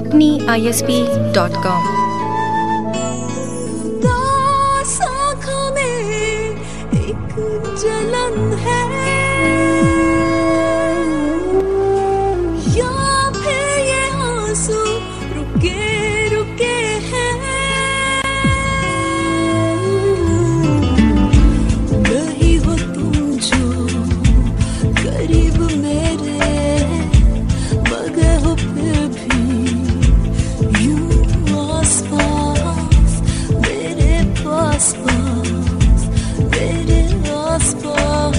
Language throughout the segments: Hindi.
apniisp.com। आँखों में एक जलन है या फिर ये आंसू रुके रुके हैं। नहीं हो तुम जो करीब मेरे, मगर हो फिर भी यूं आसपास मेरे पास पास मेरे आसपास।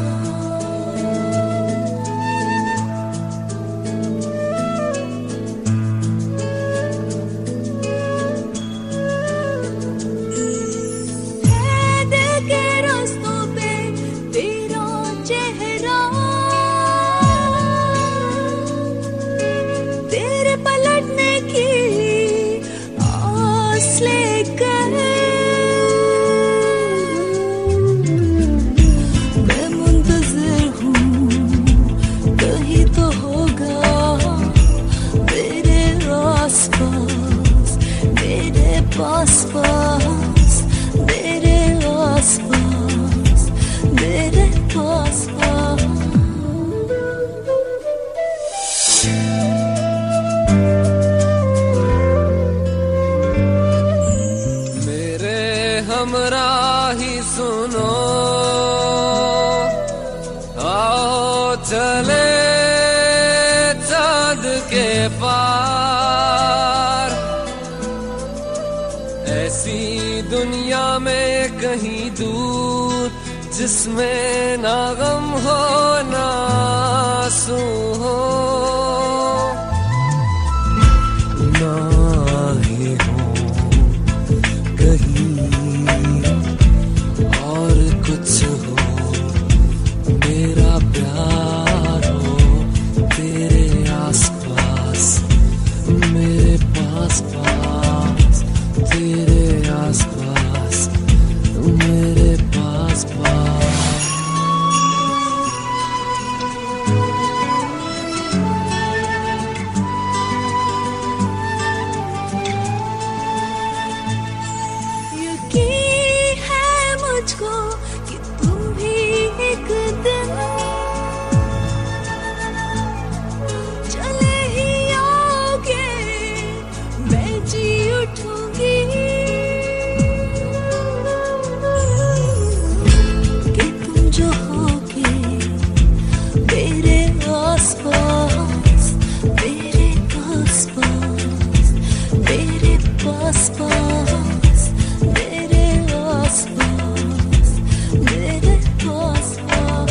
दिल के रास्तों पे तेरा चेहरा, तेरे पलटने की आस लेकर मैं मुंतज़िर हूँ, कहीं तो होगा मेरे आस-पास मेरे पास-पास मेरे आस-पास मेरे पास-पास। मेरे हमराही सुनो, आओ चले चाँद के पार, ऐसी दुनिया में कहीं दूर जिसमें ना गम हो ना आंसू हो, ना ही हो कहीं और कुछ हो। मेरा प्यार हो तेरे आसपास मेरे पास पास, तेरे आसपास मेरे पास पास। यकीन है मुझको कि तुम भी एक दिन चले ही आओगे, मैं जी उठूंगी कि तुम जो होगे मेरे आस-पास मेरे पास-पास मेरे पास-पास मेरे आस-पास मेरे पास-पास।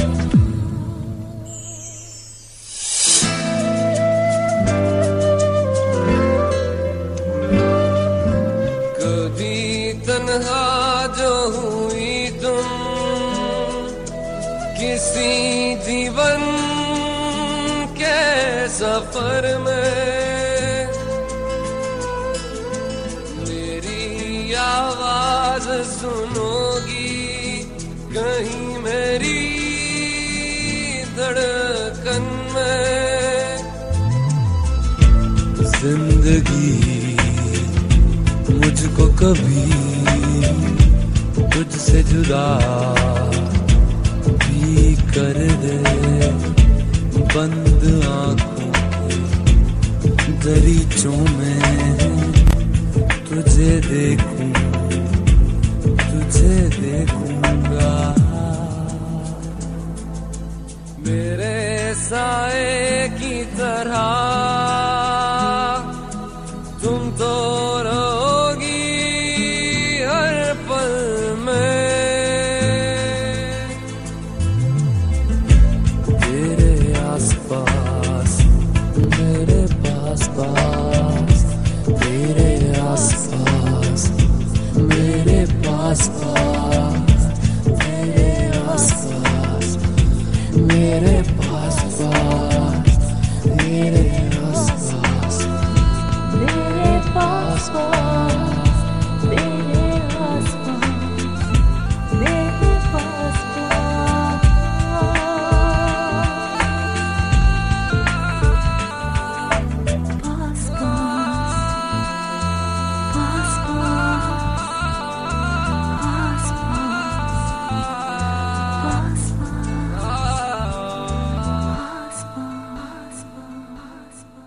कभी तन्हा जो हुई तुम किसी जीवन के सफर में, मेरी आवाज सुनोगी कहीं मेरी धड़कन में। जिंदगी मुझको कभी तुझसे जुदा भी कर दे, बंद आँखों के दरीचों में तुझे देखूं तुझे देखूंगा। मेरे साए की तरह तुम तो रहोगी हर पल में, तेरे आसपास मेरे पास-पास, तेरे आसपास मेरे पास-पास, तेरे आसपास मेरे